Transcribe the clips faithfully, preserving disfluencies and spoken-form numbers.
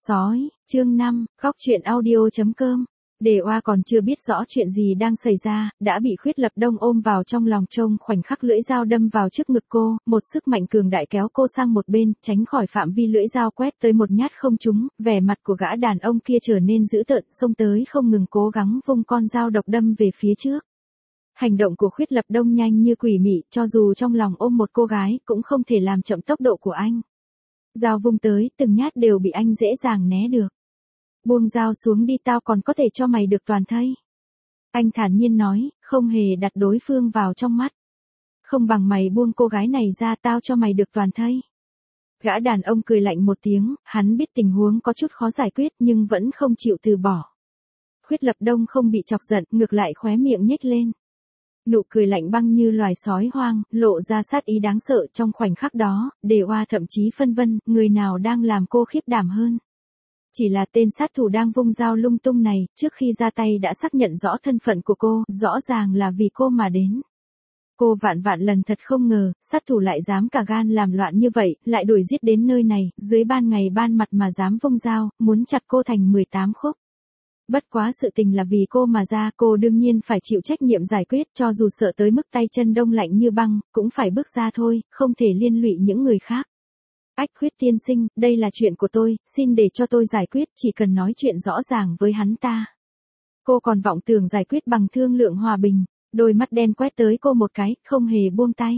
Sói, chương năm, góc truyện audio.com. Đề Oa còn chưa biết rõ chuyện gì đang xảy ra, đã bị Khuyết Lập Đông ôm vào trong lòng trông khoảnh khắc lưỡi dao đâm vào trước ngực cô, một sức mạnh cường đại kéo cô sang một bên, tránh khỏi phạm vi lưỡi dao quét tới một nhát không trúng, vẻ mặt của gã đàn ông kia trở nên dữ tợn, xông tới không ngừng cố gắng vung con dao độc đâm về phía trước. Hành động của Khuyết Lập Đông nhanh như quỷ mị, cho dù trong lòng ôm một cô gái, cũng không thể làm chậm tốc độ của anh. Dao vung tới, từng nhát đều bị anh dễ dàng né được. Buông dao xuống đi, tao còn có thể cho mày được toàn thây. Anh thản nhiên nói, không hề đặt đối phương vào trong mắt. Không bằng mày buông cô gái này ra, tao cho mày được toàn thây. Gã đàn ông cười lạnh một tiếng, hắn biết tình huống có chút khó giải quyết nhưng vẫn không chịu từ bỏ. Khuyết Lập Đông không bị chọc giận, ngược lại khóe miệng nhếch lên. Nụ cười lạnh băng như loài sói hoang, lộ ra sát ý đáng sợ. Trong khoảnh khắc đó, Đề Oa thậm chí phân vân, người nào đang làm cô khiếp đảm hơn. Chỉ là tên sát thủ đang vung dao lung tung này, trước khi ra tay đã xác nhận rõ thân phận của cô, rõ ràng là vì cô mà đến. Cô vạn vạn lần thật không ngờ, sát thủ lại dám cả gan làm loạn như vậy, lại đuổi giết đến nơi này, dưới ban ngày ban mặt mà dám vung dao, muốn chặt cô thành mười tám khúc. Bất quá sự tình là vì cô mà ra, cô đương nhiên phải chịu trách nhiệm giải quyết, cho dù sợ tới mức tay chân đông lạnh như băng, cũng phải bước ra thôi, không thể liên lụy những người khác. Ách, Khuyết tiên sinh, đây là chuyện của tôi, xin để cho tôi giải quyết, chỉ cần nói chuyện rõ ràng với hắn ta. Cô còn vọng tưởng giải quyết bằng thương lượng hòa bình, đôi mắt đen quét tới cô một cái, không hề buông tay.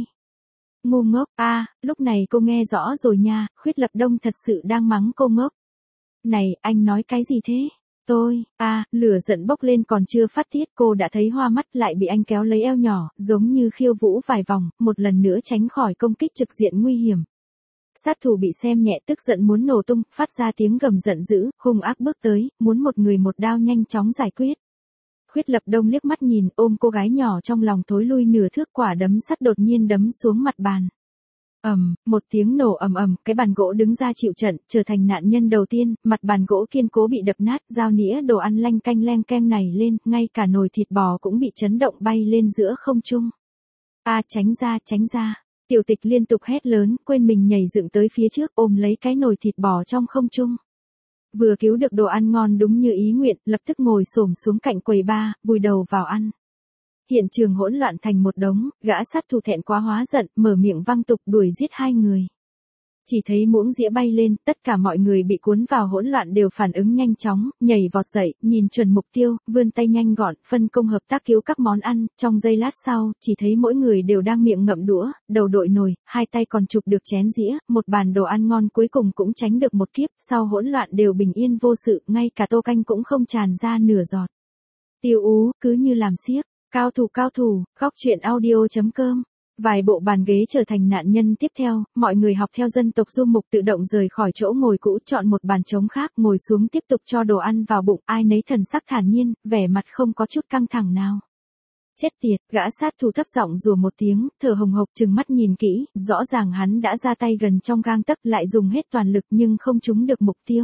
Ngu ngốc, a, à, lúc này cô nghe rõ rồi nha, Khuyết Lập Đông thật sự đang mắng cô ngốc. Này, anh nói cái gì thế? Tôi, a, à, lửa giận bốc lên còn chưa phát tiết, cô đã thấy hoa mắt, lại bị anh kéo lấy eo nhỏ, giống như khiêu vũ vài vòng, một lần nữa tránh khỏi công kích trực diện nguy hiểm. Sát thủ bị xem nhẹ tức giận muốn nổ tung, phát ra tiếng gầm giận dữ, hung ác bước tới, muốn một người một đao nhanh chóng giải quyết. Khuyết Lập Đông liếc mắt nhìn, ôm cô gái nhỏ trong lòng thối lui nửa thước, quả đấm sắt đột nhiên đấm xuống mặt bàn. Ầm, một tiếng nổ ầm ầm, cái bàn gỗ đứng ra chịu trận, trở thành nạn nhân đầu tiên, mặt bàn gỗ kiên cố bị đập nát, dao nĩa đồ ăn lanh canh leng keng này lên, ngay cả nồi thịt bò cũng bị chấn động bay lên giữa không trung. A, à, tránh ra, tránh ra. Tiểu Tịch liên tục hét lớn, quên mình nhảy dựng tới phía trước, ôm lấy cái nồi thịt bò trong không trung. Vừa cứu được đồ ăn ngon đúng như ý nguyện, lập tức ngồi xổm xuống cạnh quầy bar, vùi đầu vào ăn. Hiện trường hỗn loạn thành một đống, gã sát thủ thẹn quá hóa giận, mở miệng văng tục đuổi giết hai người. Chỉ thấy muỗng dĩa bay lên, tất cả mọi người bị cuốn vào hỗn loạn đều phản ứng nhanh chóng, nhảy vọt dậy, nhìn chuẩn mục tiêu, vươn tay nhanh gọn, phân công hợp tác cứu các món ăn, trong giây lát sau, chỉ thấy mỗi người đều đang miệng ngậm đũa, đầu đội nồi, hai tay còn chụp được chén dĩa, một bàn đồ ăn ngon cuối cùng cũng tránh được một kiếp, sau hỗn loạn đều bình yên vô sự, ngay cả tô canh cũng không tràn ra nửa giọt. Tiêu Ú, cứ như làm xiếc, cao thủ cao thủ, góc truyện audio.com. Vài bộ bàn ghế trở thành nạn nhân tiếp theo, mọi người học theo dân tộc Du Mục tự động rời khỏi chỗ ngồi cũ, chọn một bàn trống khác, ngồi xuống tiếp tục cho đồ ăn vào bụng, ai nấy thần sắc thản nhiên, vẻ mặt không có chút căng thẳng nào. Chết tiệt, gã sát thủ thấp giọng rủa một tiếng, thở hồng hộc trừng mắt nhìn kỹ, rõ ràng hắn đã ra tay gần trong gang tấc, lại dùng hết toàn lực nhưng không trúng được mục tiêu.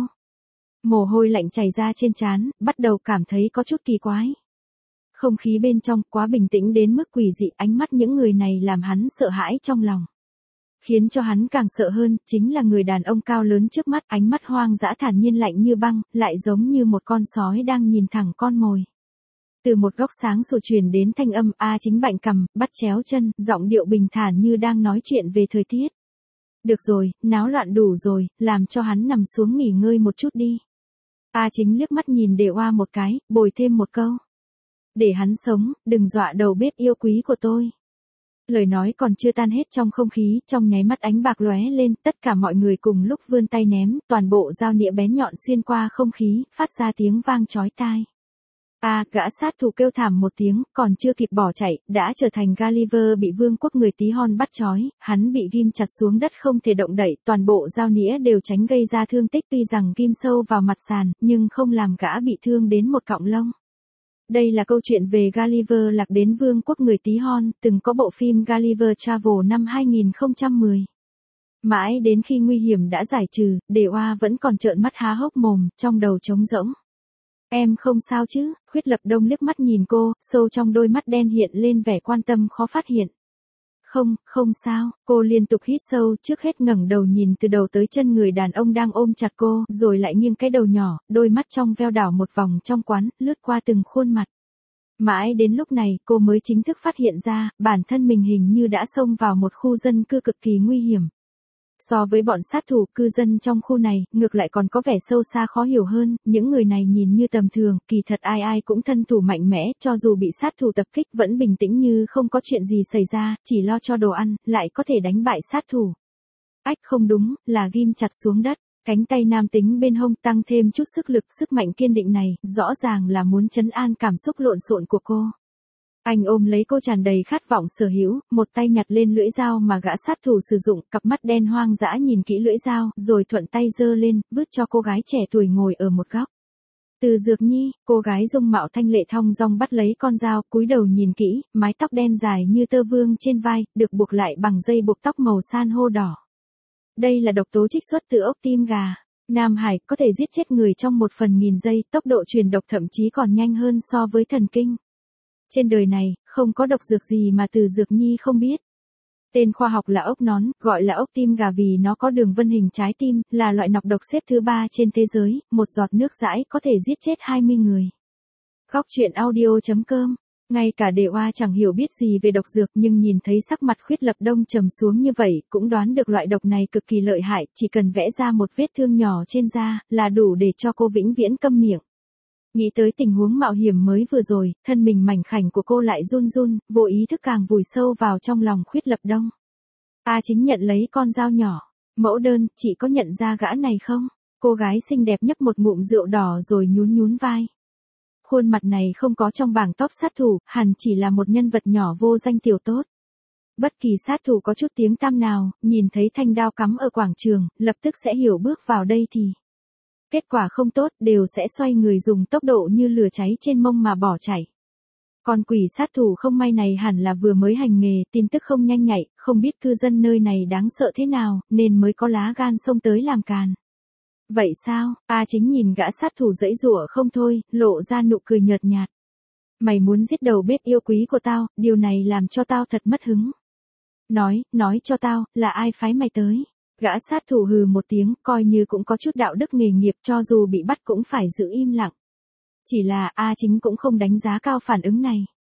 Mồ hôi lạnh chảy ra trên trán, bắt đầu cảm thấy có chút kỳ quái. Không khí bên trong quá bình tĩnh đến mức quỷ dị, ánh mắt những người này làm hắn sợ hãi trong lòng. Khiến cho hắn càng sợ hơn, chính là người đàn ông cao lớn trước mắt, ánh mắt hoang dã thản nhiên lạnh như băng, lại giống như một con sói đang nhìn thẳng con mồi. Từ một góc sáng sủa truyền đến thanh âm A Chính bạnh cằm, bắt chéo chân, giọng điệu bình thản như đang nói chuyện về thời tiết. Được rồi, náo loạn đủ rồi, làm cho hắn nằm xuống nghỉ ngơi một chút đi. A Chính liếc mắt nhìn Đề Oa một cái, bồi thêm một câu. Để hắn sống, đừng dọa đầu bếp yêu quý của tôi. Lời nói còn chưa tan hết trong không khí, trong nháy mắt ánh bạc lóe lên, tất cả mọi người cùng lúc vươn tay ném, toàn bộ dao nĩa bén nhọn xuyên qua không khí, phát ra tiếng vang chói tai. A, à, gã sát thủ kêu thảm một tiếng, còn chưa kịp bỏ chạy, đã trở thành Gulliver bị vương quốc người tí hon bắt trói, hắn bị ghim chặt xuống đất không thể động đậy, toàn bộ dao nĩa đều tránh gây ra thương tích, tuy rằng ghim sâu vào mặt sàn, nhưng không làm gã bị thương đến một cọng lông. Đây là câu chuyện về Gulliver lạc đến vương quốc người tí hon, từng có bộ phim Gulliver Travel năm hai nghìn không trăm mười. Mãi đến khi nguy hiểm đã giải trừ, Đề Oa vẫn còn trợn mắt há hốc mồm, trong đầu trống rỗng. Em không sao chứ? Khuyết Lập Đông liếc mắt nhìn cô, sâu trong đôi mắt đen hiện lên vẻ quan tâm khó phát hiện. Không, không sao, cô liên tục hít sâu, trước hết ngẩng đầu nhìn từ đầu tới chân người đàn ông đang ôm chặt cô, rồi lại nghiêng cái đầu nhỏ, đôi mắt trong veo đảo một vòng trong quán, lướt qua từng khuôn mặt. Mãi đến lúc này, cô mới chính thức phát hiện ra, bản thân mình hình như đã xông vào một khu dân cư cực kỳ nguy hiểm. So với bọn sát thủ, cư dân trong khu này, ngược lại còn có vẻ sâu xa khó hiểu hơn, những người này nhìn như tầm thường, kỳ thật ai ai cũng thân thủ mạnh mẽ, cho dù bị sát thủ tập kích vẫn bình tĩnh như không có chuyện gì xảy ra, chỉ lo cho đồ ăn, lại có thể đánh bại sát thủ. Ách không đúng, là ghim chặt xuống đất, cánh tay nam tính bên hông tăng thêm chút sức lực, sức mạnh kiên định này, rõ ràng là muốn trấn an cảm xúc lộn xộn của cô. Anh ôm lấy cô tràn đầy khát vọng sở hữu, một tay nhặt lên lưỡi dao mà gã sát thủ sử dụng, cặp mắt đen hoang dã nhìn kỹ lưỡi dao, rồi thuận tay giơ lên, vứt cho cô gái trẻ tuổi ngồi ở một góc. Từ Dược Nhi, cô gái dung mạo thanh lệ thong dong bắt lấy con dao, cúi đầu nhìn kỹ, mái tóc đen dài như tơ vương trên vai, được buộc lại bằng dây buộc tóc màu san hô đỏ. Đây là độc tố trích xuất từ ốc tim gà. Nam Hải có thể giết chết người trong một phần nghìn giây, tốc độ truyền độc thậm chí còn nhanh hơn so với thần kinh. Trên đời này, không có độc dược gì mà Từ Dược Nhi không biết. Tên khoa học là ốc nón, gọi là ốc tim gà vì nó có đường vân hình trái tim, là loại nọc độc xếp thứ ba trên thế giới, một giọt nước dãi có thể giết chết hai mươi người. Góc truyện audio chấm com. Ngay cả Đề Oa chẳng hiểu biết gì về độc dược nhưng nhìn thấy sắc mặt Khuyết Lập Đông trầm xuống như vậy, cũng đoán được loại độc này cực kỳ lợi hại, chỉ cần vẽ ra một vết thương nhỏ trên da, là đủ để cho cô vĩnh viễn câm miệng. Nghĩ tới tình huống mạo hiểm mới vừa rồi, thân mình mảnh khảnh của cô lại run run, vô ý thức càng vùi sâu vào trong lòng Khuyết Lập Đông. A Chính nhận lấy con dao nhỏ. Mẫu đơn, chị có nhận ra gã này không? Cô gái xinh đẹp nhấp một ngụm rượu đỏ rồi nhún nhún vai. Khuôn mặt này không có trong bảng top sát thủ, hẳn chỉ là một nhân vật nhỏ vô danh tiểu tốt. Bất kỳ sát thủ có chút tiếng tăm nào, nhìn thấy thanh đao cắm ở quảng trường, lập tức sẽ hiểu bước vào đây thì kết quả không tốt, đều sẽ xoay người dùng tốc độ như lửa cháy trên mông mà bỏ chạy. Còn quỷ sát thủ không may này hẳn là vừa mới hành nghề, tin tức không nhanh nhạy, không biết cư dân nơi này đáng sợ thế nào, nên mới có lá gan xông tới làm càn. Vậy sao? A Chính nhìn gã sát thủ giãy giụa không thôi, lộ ra nụ cười nhợt nhạt. Mày muốn giết đầu bếp yêu quý của tao, điều này làm cho tao thật mất hứng. Nói, nói cho tao, là ai phái mày tới? Gã sát thủ hừ một tiếng, coi như cũng có chút đạo đức nghề nghiệp, cho dù bị bắt cũng phải giữ im lặng. Chỉ là A Chính cũng không đánh giá cao phản ứng này.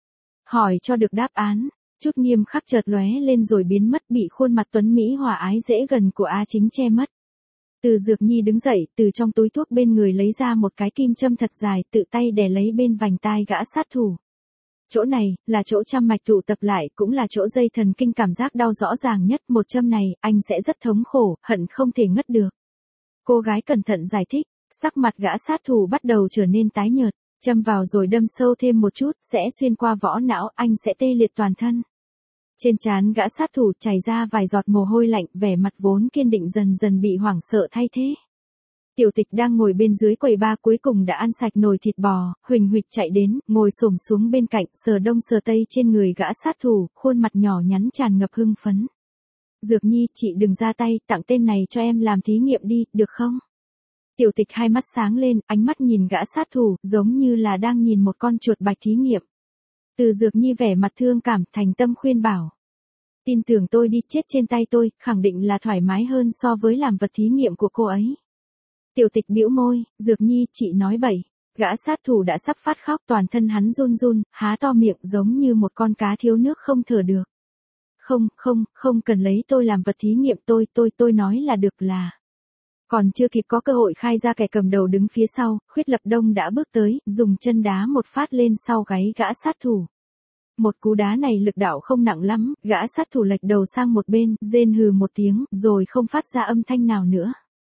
Hỏi cho được đáp án, chút nghiêm khắc chợt lóe lên rồi biến mất, bị khuôn mặt tuấn mỹ hòa ái dễ gần của A Chính che mất. Từ Dược Nhi đứng dậy, từ trong túi thuốc bên người lấy ra một cái kim châm thật dài, tự tay đè lấy bên vành tai gã sát thủ. Chỗ này, là chỗ châm mạch tụ tập lại, cũng là chỗ dây thần kinh cảm giác đau rõ ràng nhất, một châm này, anh sẽ rất thống khổ, hận không thể ngất được. Cô gái cẩn thận giải thích, sắc mặt gã sát thủ bắt đầu trở nên tái nhợt, châm vào rồi đâm sâu thêm một chút, sẽ xuyên qua võ não, anh sẽ tê liệt toàn thân. Trên trán gã sát thủ chảy ra vài giọt mồ hôi lạnh, vẻ mặt vốn kiên định dần dần bị hoảng sợ thay thế. Tiểu Tịch đang ngồi bên dưới quầy bar cuối cùng đã ăn sạch nồi thịt bò, huỳnh huỵch chạy đến, ngồi xổm xuống bên cạnh, sờ đông sờ tây trên người gã sát thủ, khuôn mặt nhỏ nhắn tràn ngập hưng phấn. Dược Nhi, chị đừng ra tay, tặng tên này cho em làm thí nghiệm đi, được không? Tiểu Tịch hai mắt sáng lên, ánh mắt nhìn gã sát thủ, giống như là đang nhìn một con chuột bạch thí nghiệm. Từ Dược Nhi vẻ mặt thương cảm, thành tâm khuyên bảo. Tin tưởng tôi đi, chết trên tay tôi, khẳng định là thoải mái hơn so với làm vật thí nghiệm của cô ấy. Tiểu Tịch bĩu môi, Dược Nhi, chị nói bậy. Gã sát thủ đã sắp phát khóc, toàn thân hắn run run, há to miệng giống như một con cá thiếu nước không thở được. Không, không, không cần lấy tôi làm vật thí nghiệm, tôi, tôi, tôi nói là được là. Còn chưa kịp có cơ hội khai ra kẻ cầm đầu đứng phía sau, Khuyết Lập Đông đã bước tới, dùng chân đá một phát lên sau gáy gã sát thủ. Một cú đá này lực đạo không nặng lắm, gã sát thủ lệch đầu sang một bên, rên hừ một tiếng, rồi không phát ra âm thanh nào nữa.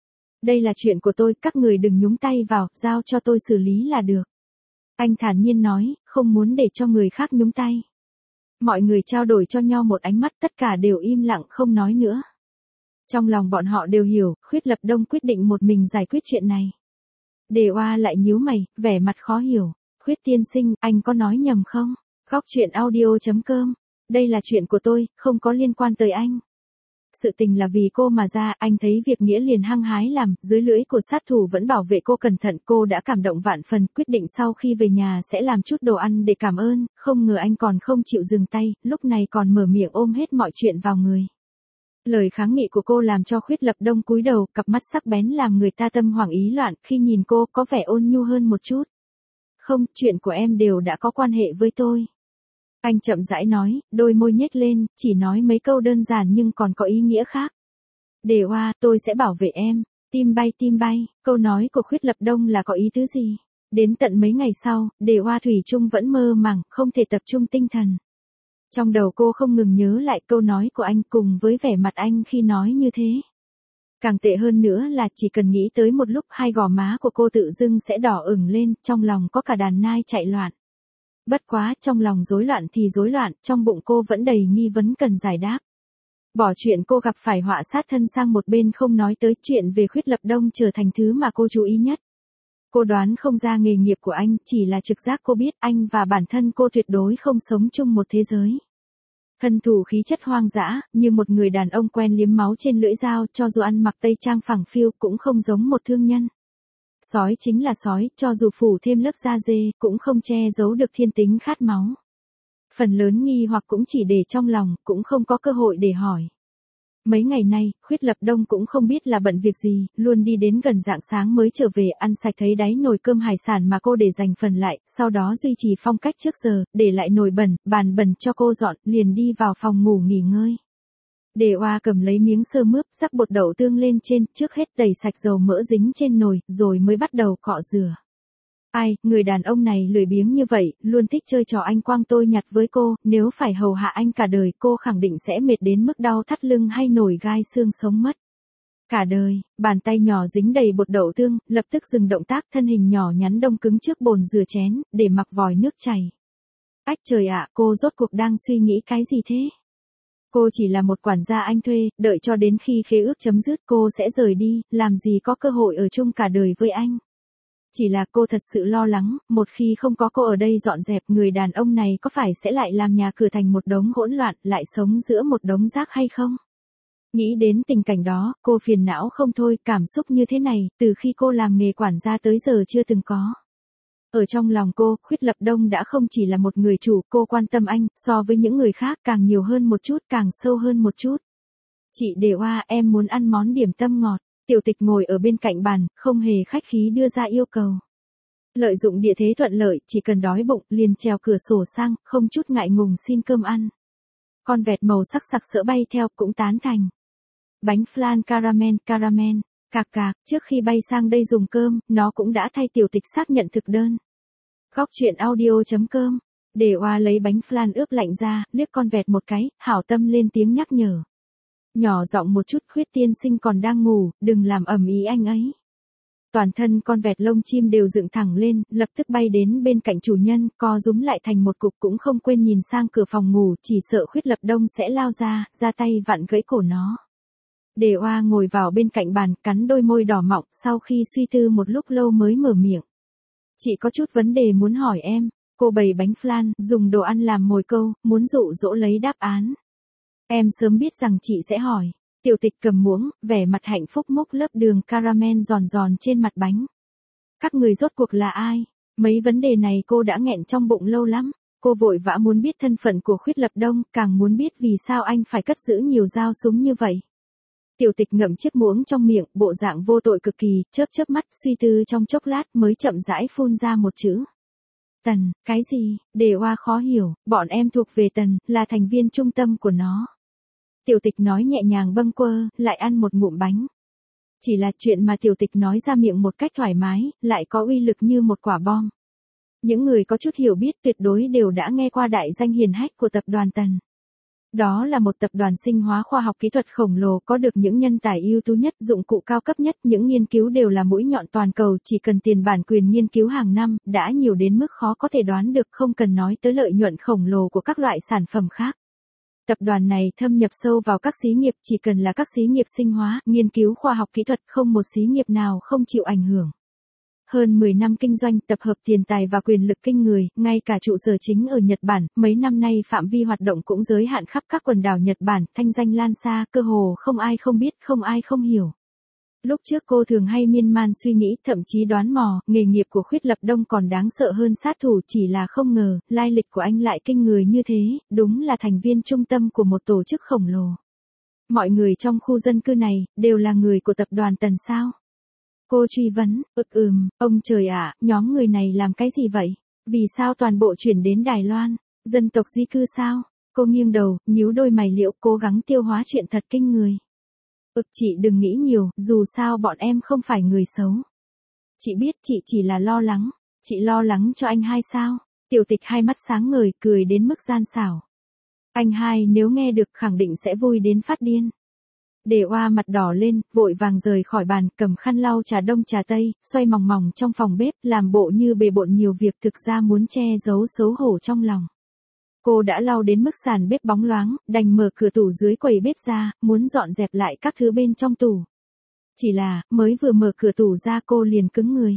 Đây là chuyện của tôi, các người đừng nhúng tay vào, giao cho tôi xử lý là được. Anh thản nhiên nói, không muốn để cho người khác nhúng tay. Mọi người trao đổi cho nhau một ánh mắt, tất cả đều im lặng không nói nữa. Trong lòng bọn họ đều hiểu, Khuyết Lập Đông quyết định một mình giải quyết chuyện này. Đề Oa lại nhíu mày, vẻ mặt khó hiểu. Khuyết tiên sinh, anh có nói nhầm không? Góc truyện audio chấm com. Đây là chuyện của tôi, không có liên quan tới anh. Sự tình là vì cô mà ra, anh thấy việc nghĩa liền hăng hái làm, dưới lưỡi của sát thủ vẫn bảo vệ cô cẩn thận, cô đã cảm động vạn phần, quyết định sau khi về nhà sẽ làm chút đồ ăn để cảm ơn, không ngờ anh còn không chịu dừng tay, lúc này còn mở miệng ôm hết mọi chuyện vào người. Lời kháng nghị của cô làm cho Khuyết Lập Đông cúi đầu, cặp mắt sắc bén làm người ta tâm hoảng ý loạn, khi nhìn cô có vẻ ôn nhu hơn một chút. Không, chuyện của em đều đã có quan hệ với tôi. Anh chậm rãi nói, đôi môi nhếch lên, chỉ nói mấy câu đơn giản nhưng còn có ý nghĩa khác. Đề Oa, tôi sẽ bảo vệ em. Tim bay tim bay, câu nói của Khuyết Lập Đông là có ý tứ gì? Đến tận mấy ngày sau, Đề Oa thủy chung vẫn mơ màng, không thể tập trung tinh thần. Trong đầu cô không ngừng nhớ lại câu nói của anh cùng với vẻ mặt anh khi nói như thế. Càng tệ hơn nữa là chỉ cần nghĩ tới một lúc hai gò má của cô tự dưng sẽ đỏ ửng lên, trong lòng có cả đàn nai chạy loạn. Bất quá, trong lòng rối loạn thì rối loạn, trong bụng cô vẫn đầy nghi vấn cần giải đáp. Bỏ chuyện cô gặp phải họa sát thân sang một bên không nói tới chuyện về Khuyết Lập Đông trở thành thứ mà cô chú ý nhất. Cô đoán không ra nghề nghiệp của anh, chỉ là trực giác cô biết anh và bản thân cô tuyệt đối không sống chung một thế giới. Thân thủ khí chất hoang dã, như một người đàn ông quen liếm máu trên lưỡi dao, cho dù ăn mặc tây trang phẳng phiu cũng không giống một thương nhân. Sói chính là sói, cho dù phủ thêm lớp da dê, cũng không che giấu được thiên tính khát máu. Phần lớn nghi hoặc cũng chỉ để trong lòng, cũng không có cơ hội để hỏi. Mấy ngày nay, Khuyết Lập Đông cũng không biết là bận việc gì, luôn đi đến gần rạng sáng mới trở về ăn sạch thấy đáy nồi cơm hải sản mà cô để dành phần lại, sau đó duy trì phong cách trước giờ, để lại nồi bẩn, bàn bẩn cho cô dọn, liền đi vào phòng ngủ nghỉ ngơi. Đề Oa cầm lấy miếng sơ mướp, rắc bột đậu tương lên trên, trước hết tẩy sạch dầu mỡ dính trên nồi, rồi mới bắt đầu cọ rửa. Ai, người đàn ông này lười biếng như vậy, luôn thích chơi trò anh quang tôi nhặt với cô, nếu phải hầu hạ anh cả đời cô khẳng định sẽ mệt đến mức đau thắt lưng hay nổi gai xương sống mất. Cả đời, bàn tay nhỏ dính đầy bột đậu tương, lập tức dừng động tác thân hình nhỏ nhắn đông cứng trước bồn rửa chén, để mặc vòi nước chảy. Ách trời ạ, cô rốt cuộc đang suy nghĩ cái gì thế? Cô chỉ là một quản gia anh thuê, đợi cho đến khi khế ước chấm dứt cô sẽ rời đi, làm gì có cơ hội ở chung cả đời với anh. Chỉ là cô thật sự lo lắng, một khi không có cô ở đây dọn dẹp người đàn ông này có phải sẽ lại làm nhà cửa thành một đống hỗn loạn, lại sống giữa một đống rác hay không? Nghĩ đến tình cảnh đó, cô phiền não không thôi, cảm xúc như thế này, từ khi cô làm nghề quản gia tới giờ chưa từng có. Ở trong lòng cô, Khuyết Lập Đông đã không chỉ là một người chủ, cô quan tâm anh, so với những người khác càng nhiều hơn một chút, càng sâu hơn một chút. Chị Đề Oa, em muốn ăn món điểm tâm ngọt. Tiểu Tịch ngồi ở bên cạnh bàn, không hề khách khí đưa ra yêu cầu. Lợi dụng địa thế thuận lợi, chỉ cần đói bụng, liền trèo cửa sổ sang, không chút ngại ngùng xin cơm ăn. Con vẹt màu sắc sặc sỡ bay theo, cũng tán thành. Bánh flan caramel, caramel, cạc cạc, trước khi bay sang đây dùng cơm, nó cũng đã thay Tiểu Tịch xác nhận thực đơn. Góc truyện audio chấm com, Đề Oa lấy bánh flan ướp lạnh ra, liếc con vẹt một cái, hảo tâm lên tiếng nhắc nhở. Nhỏ giọng một chút, Khuyết tiên sinh còn đang ngủ, đừng làm ầm ĩ anh ấy. Toàn thân con vẹt lông chim đều dựng thẳng lên, lập tức bay đến bên cạnh chủ nhân, co rúm lại thành một cục cũng không quên nhìn sang cửa phòng ngủ, chỉ sợ Khuyết Lập Đông sẽ lao ra, ra tay vặn gãy cổ nó. Đề Oa ngồi vào bên cạnh bàn, cắn đôi môi đỏ mọng, sau khi suy tư một lúc lâu mới mở miệng. Chị có chút vấn đề muốn hỏi em, cô bày bánh flan, dùng đồ ăn làm mồi câu, muốn dụ dỗ lấy đáp án. Em sớm biết rằng chị sẽ hỏi. Tiểu Tịch cầm muỗng, vẻ mặt hạnh phúc múc lớp đường caramel giòn giòn trên mặt bánh. Các người rốt cuộc là ai? Mấy vấn đề này cô đã nghẹn trong bụng lâu lắm. Cô vội vã muốn biết thân phận của Khuyết Lập Đông, càng muốn biết vì sao anh phải cất giữ nhiều dao súng như vậy. Tiểu Tịch ngậm chiếc muỗng trong miệng, bộ dạng vô tội cực kỳ, chớp chớp mắt, suy tư trong chốc lát mới chậm rãi phun ra một chữ. Tần, cái gì? Đề Oa khó hiểu, bọn em thuộc về Tần, là thành viên trung tâm của nó. Tiểu Tịch nói nhẹ nhàng bâng quơ, lại ăn một ngụm bánh. Chỉ là chuyện mà Tiểu Tịch nói ra miệng một cách thoải mái, lại có uy lực như một quả bom. Những người có chút hiểu biết tuyệt đối đều đã nghe qua đại danh hiển hách của tập đoàn Tần. Đó là một tập đoàn sinh hóa khoa học kỹ thuật khổng lồ có được những nhân tài ưu tú nhất, dụng cụ cao cấp nhất, những nghiên cứu đều là mũi nhọn toàn cầu, chỉ cần tiền bản quyền nghiên cứu hàng năm, đã nhiều đến mức khó có thể đoán được, không cần nói tới lợi nhuận khổng lồ của các loại sản phẩm khác. Tập đoàn này thâm nhập sâu vào các xí nghiệp, chỉ cần là các xí nghiệp sinh hóa, nghiên cứu khoa học kỹ thuật, không một xí nghiệp nào không chịu ảnh hưởng. hơn mười năm kinh doanh, tập hợp tiền tài và quyền lực kinh người, ngay cả trụ sở chính ở Nhật Bản, mấy năm nay phạm vi hoạt động cũng giới hạn khắp các quần đảo Nhật Bản, thanh danh lan xa, cơ hồ không ai không biết, không ai không hiểu. Lúc trước cô thường hay miên man suy nghĩ, thậm chí đoán mò, nghề nghiệp của Khuyết Lập Đông còn đáng sợ hơn sát thủ, chỉ là không ngờ, lai lịch của anh lại kinh người như thế, đúng là thành viên trung tâm của một tổ chức khổng lồ. Mọi người trong khu dân cư này, đều là người của tập đoàn Tần sao? Cô truy vấn, ực ừm, ông trời ạ, nhóm người này làm cái gì vậy? Vì sao toàn bộ chuyển đến Đài Loan? Dân tộc di cư sao? Cô nghiêng đầu, nhíu đôi mày liễu, cố gắng tiêu hóa chuyện thật kinh người. Ực chị đừng nghĩ nhiều, dù sao bọn em không phải người xấu. Chị biết chị chỉ là lo lắng. Chị lo lắng cho anh hai sao? Tiểu Tịch hai mắt sáng ngời, cười đến mức gian xảo. Anh hai nếu nghe được khẳng định sẽ vui đến phát điên. Để Oa mặt đỏ lên, vội vàng rời khỏi bàn, cầm khăn lau trà đông trà tây, xoay mòng mòng trong phòng bếp, làm bộ như bề bộn nhiều việc, thực ra muốn che giấu xấu hổ trong lòng. Cô đã lau đến mức sàn bếp bóng loáng, đành mở cửa tủ dưới quầy bếp ra, muốn dọn dẹp lại các thứ bên trong tủ. Chỉ là, mới vừa mở cửa tủ ra cô liền cứng người.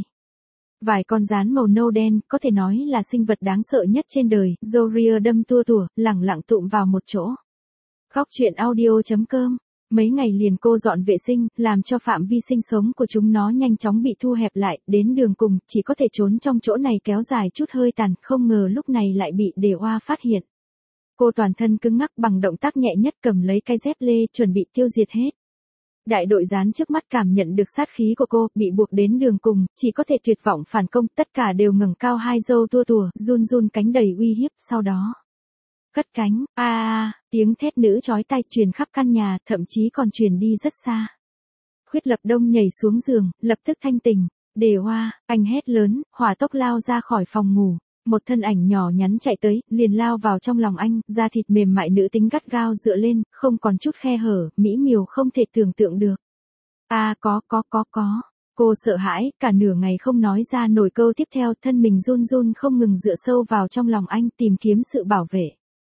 Vài con rán màu nâu đen, có thể nói là sinh vật đáng sợ nhất trên đời, râu ria đâm tua tủa, lẳng lặng tụm vào một chỗ. Khóc chuyện audio chấm com. Mấy ngày liền cô dọn vệ sinh, làm cho phạm vi sinh sống của chúng nó nhanh chóng bị thu hẹp lại, đến đường cùng, chỉ có thể trốn trong chỗ này kéo dài chút hơi tàn, không ngờ lúc này lại bị Đề Oa phát hiện. Cô toàn thân cứng ngắc bằng động tác nhẹ nhất cầm lấy cái dép lê, chuẩn bị tiêu diệt hết. Đại đội gián trước mắt cảm nhận được sát khí của cô, bị buộc đến đường cùng, chỉ có thể tuyệt vọng phản công, tất cả đều ngẩng cao hai râu tua tủa, run run cánh đầy uy hiếp, sau đó cất cánh, a a, tiếng thét nữ chói tai truyền khắp căn nhà, thậm chí còn truyền đi rất xa. Khuyết Lập Đông nhảy xuống giường, lập tức thanh tỉnh. Đề Oa, anh hét lớn, hỏa tốc lao ra khỏi phòng ngủ. Một thân ảnh nhỏ nhắn chạy tới, liền lao vào trong lòng anh, da thịt mềm mại nữ tính gắt gao dựa lên, không còn chút khe hở, mỹ miều không thể tưởng tượng được. A à, có có có có. Cô sợ hãi, cả nửa ngày không nói ra nổi câu tiếp theo, thân mình run run không ngừng dựa sâu vào trong lòng anh, tìm kiếm sự bảo vệ.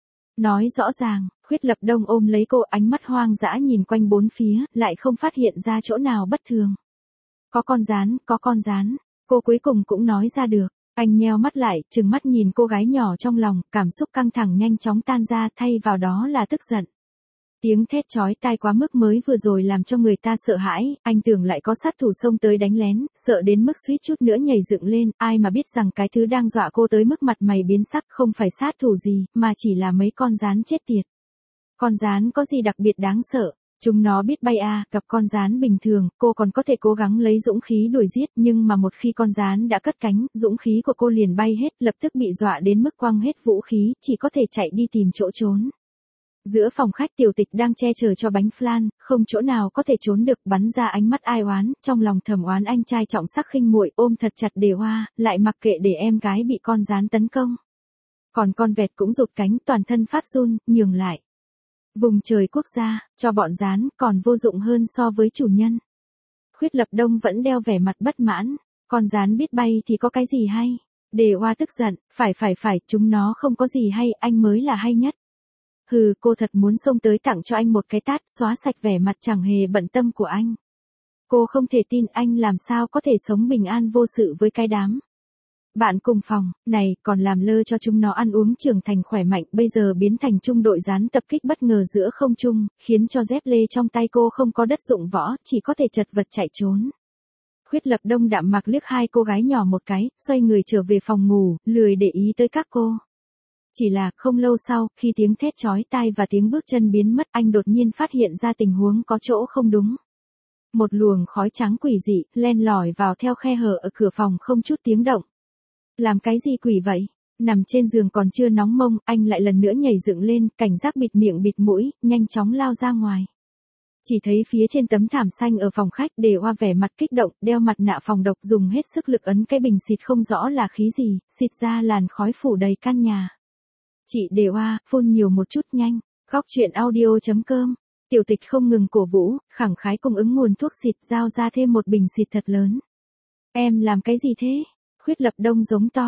Nói rõ ràng, Khuyết Lập Đông ôm lấy cô, ánh mắt hoang dã nhìn quanh bốn phía, lại không phát hiện ra chỗ nào bất thường. Có con rán, có con rán. Cô cuối cùng cũng nói ra được. Anh nheo mắt lại, trừng mắt nhìn cô gái nhỏ trong lòng, cảm xúc căng thẳng nhanh chóng tan ra, thay vào đó là tức giận. Tiếng thét chói tai quá mức mới vừa rồi làm cho người ta sợ hãi, anh tưởng lại có sát thủ xông tới đánh lén, sợ đến mức suýt chút nữa nhảy dựng lên, ai mà biết rằng cái thứ đang dọa cô tới mức mặt mày biến sắc không phải sát thủ gì, mà chỉ là mấy con rán chết tiệt. Con rán có gì đặc biệt đáng sợ? Chúng nó biết bay à, gặp con rán bình thường, cô còn có thể cố gắng lấy dũng khí đuổi giết, nhưng mà một khi con rán đã cất cánh, dũng khí của cô liền bay hết, lập tức bị dọa đến mức quăng hết vũ khí, chỉ có thể chạy đi tìm chỗ trốn. Giữa phòng khách Tiểu Tịch đang che chở cho bánh flan, không chỗ nào có thể trốn được, bắn ra ánh mắt ai oán, trong lòng thầm oán anh trai trọng sắc khinh muội, ôm thật chặt Đề Oa, lại mặc kệ để em gái bị con rán tấn công. Còn con vẹt cũng rụt cánh, toàn thân phát run, nhường lại. Vùng trời quốc gia, cho bọn rán, còn vô dụng hơn so với chủ nhân. Khuyết Lập Đông vẫn đeo vẻ mặt bất mãn, con rán biết bay thì có cái gì hay? Đề Oa tức giận, phải phải phải, chúng nó không có gì hay, anh mới là hay nhất. Hừ, cô thật muốn xông tới tặng cho anh một cái tát, xóa sạch vẻ mặt chẳng hề bận tâm của anh. Cô không thể tin anh làm sao có thể sống bình an vô sự với cái đám bạn cùng phòng, này, còn làm lơ cho chúng nó ăn uống trưởng thành khỏe mạnh, bây giờ biến thành trung đội gián tập kích bất ngờ giữa không trung, khiến cho dép lê trong tay cô không có đất dụng võ, chỉ có thể chật vật chạy trốn. Khuyết Lập Đông đạm mạc liếc hai cô gái nhỏ một cái, xoay người trở về phòng ngủ, lười để ý tới các cô. Chỉ là, không lâu sau, khi tiếng thét chói tai và tiếng bước chân biến mất, anh đột nhiên phát hiện ra tình huống có chỗ không đúng. Một luồng khói trắng quỷ dị, len lỏi vào theo khe hở ở cửa phòng không chút tiếng động. Làm cái gì quỷ vậy? Nằm trên giường còn chưa nóng mông, anh lại lần nữa nhảy dựng lên, cảnh giác bịt miệng bịt mũi, nhanh chóng lao ra ngoài. Chỉ thấy phía trên tấm thảm xanh ở phòng khách, Đề Oa vẻ mặt kích động, đeo mặt nạ phòng độc, dùng hết sức lực ấn cái bình xịt không rõ là khí gì, xịt ra làn khói phủ đầy căn nhà. Chị Đề Oa, phun nhiều một chút nhanh. Khóc chuyện audio chấm com. Tiểu Tịch không ngừng cổ vũ, khẳng khái cung ứng nguồn thuốc xịt, giao ra thêm một bình xịt thật lớn. Em làm cái gì thế? Khuyết Lập Đông giống to.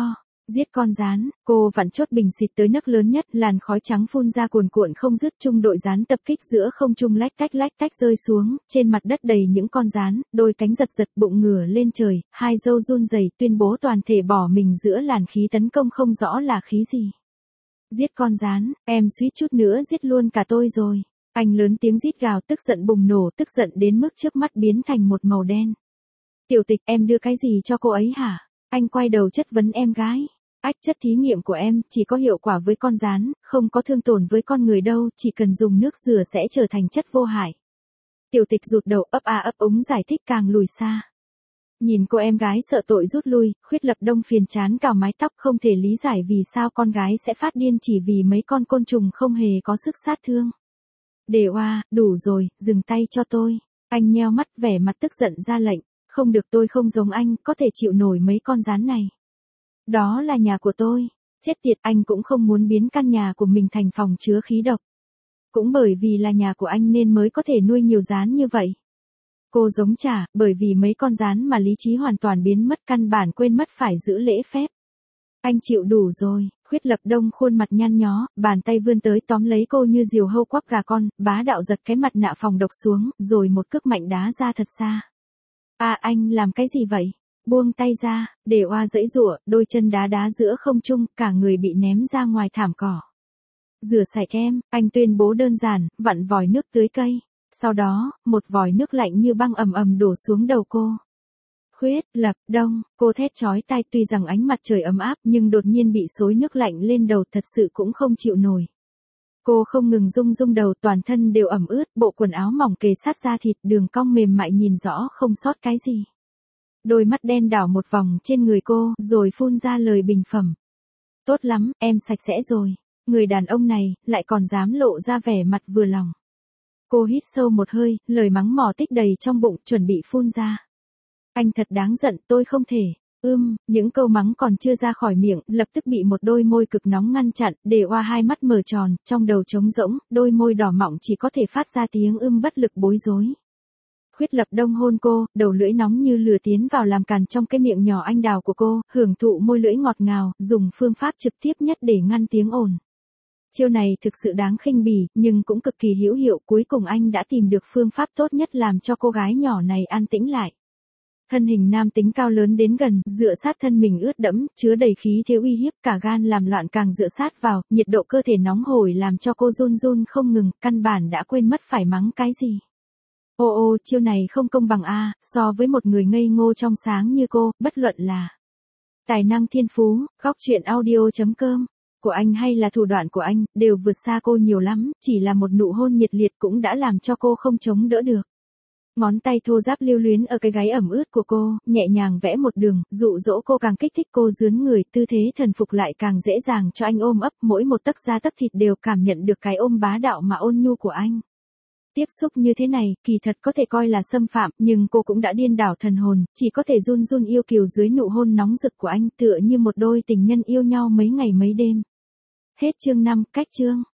Giết con gián, cô vặn chốt bình xịt tới nấc lớn nhất, làn khói trắng phun ra cuồn cuộn không dứt, trung đội gián tập kích giữa không trung lách tách lách tách rơi xuống, trên mặt đất đầy những con gián, đôi cánh giật giật bụng ngửa lên trời, hai dâu run rẩy tuyên bố toàn thể bỏ mình giữa làn khí tấn công không rõ là khí gì. Giết con gián, em suýt chút nữa giết luôn cả tôi rồi. Anh lớn tiếng rít gào tức giận bùng nổ, tức giận đến mức trước mắt biến thành một màu đen. Tiểu Tịch, em đưa cái gì cho cô ấy hả? Anh quay đầu chất vấn em gái. Ách, chất thí nghiệm của em chỉ có hiệu quả với con gián, không có thương tổn với con người đâu, chỉ cần dùng nước rửa sẽ trở thành chất vô hại. Tiểu Tịch rụt đầu ấp a ấp úng giải thích càng lùi xa. Nhìn cô em gái sợ tội rút lui, Khuyết Lập Đông phiền chán cào mái tóc, không thể lý giải vì sao con gái sẽ phát điên chỉ vì mấy con côn trùng không hề có sức sát thương. Đề Oa, đủ rồi, dừng tay cho tôi. Anh nheo mắt vẻ mặt tức giận ra lệnh. Không được, tôi không giống anh, có thể chịu nổi mấy con gián này. Đó là nhà của tôi. Chết tiệt, anh cũng không muốn biến căn nhà của mình thành phòng chứa khí độc. Cũng bởi vì là nhà của anh nên mới có thể nuôi nhiều gián như vậy. Cô giống trả, bởi vì mấy con gián mà lý trí hoàn toàn biến mất, căn bản quên mất phải giữ lễ phép. Anh chịu đủ rồi. Khuyết Lập Đông khuôn mặt nhăn nhó, bàn tay vươn tới tóm lấy cô như diều hâu quắp gà con, bá đạo giật cái mặt nạ phòng độc xuống, rồi một cước mạnh đá ra thật xa. À, anh làm cái gì vậy? Buông tay ra. Để Oa giãy giụa, đôi chân đá đá giữa không trung, cả người bị ném ra ngoài thảm cỏ. Rửa sạch em, anh tuyên bố đơn giản, vặn vòi nước tưới cây. Sau đó, một vòi nước lạnh như băng ầm ầm đổ xuống đầu cô. Khuyết Lập Đông, cô thét chói tai, tuy rằng ánh mặt trời ấm áp nhưng đột nhiên bị xối nước lạnh lên đầu thật sự cũng không chịu nổi. Cô không ngừng rung rung đầu, toàn thân đều ẩm ướt, bộ quần áo mỏng kề sát da thịt, đường cong mềm mại nhìn rõ không sót cái gì. Đôi mắt đen đảo một vòng trên người cô, rồi phun ra lời bình phẩm. Tốt lắm, em sạch sẽ rồi. Người đàn ông này, lại còn dám lộ ra vẻ mặt vừa lòng. Cô hít sâu một hơi, lời mắng mỏ tích đầy trong bụng, chuẩn bị phun ra. Anh thật đáng giận, tôi không thể. Ưm, những câu mắng còn chưa ra khỏi miệng, lập tức bị một đôi môi cực nóng ngăn chặn, Để Oa hai mắt mở tròn, trong đầu trống rỗng, đôi môi đỏ mọng chỉ có thể phát ra tiếng ưm bất lực bối rối. Khuyết Lập Đông hôn cô, đầu lưỡi nóng như lửa tiến vào làm càn trong cái miệng nhỏ anh đào của cô, hưởng thụ môi lưỡi ngọt ngào, dùng phương pháp trực tiếp nhất để ngăn tiếng ồn. Chiêu này thực sự đáng khinh bỉ, nhưng cũng cực kỳ hữu hiệu, cuối cùng anh đã tìm được phương pháp tốt nhất làm cho cô gái nhỏ này an tĩnh lại. Thân hình nam tính cao lớn đến gần, dựa sát thân mình ướt đẫm, chứa đầy khí thế uy hiếp, cả gan làm loạn càng dựa sát vào, nhiệt độ cơ thể nóng hổi làm cho cô run run không ngừng, căn bản đã quên mất phải mắng cái gì. Ô ô, chiêu này không công bằng a, so với một người ngây ngô trong sáng như cô, bất luận là tài năng thiên phú, góc truyện audio chấm com của anh hay là thủ đoạn của anh, đều vượt xa cô nhiều lắm, chỉ là một nụ hôn nhiệt liệt cũng đã làm cho cô không chống đỡ được. Ngón tay thô ráp lưu luyến ở cái gáy ẩm ướt của cô, nhẹ nhàng vẽ một đường, dụ dỗ cô càng kích thích cô dướn người, tư thế thần phục lại càng dễ dàng cho anh ôm ấp, mỗi một tấc da tấc thịt đều cảm nhận được cái ôm bá đạo mà ôn nhu của anh. Tiếp xúc như thế này, kỳ thật có thể coi là xâm phạm, nhưng cô cũng đã điên đảo thần hồn, chỉ có thể run run yêu kiều dưới nụ hôn nóng rực của anh, tựa như một đôi tình nhân yêu nhau mấy ngày mấy đêm. Hết chương năm, cách chương.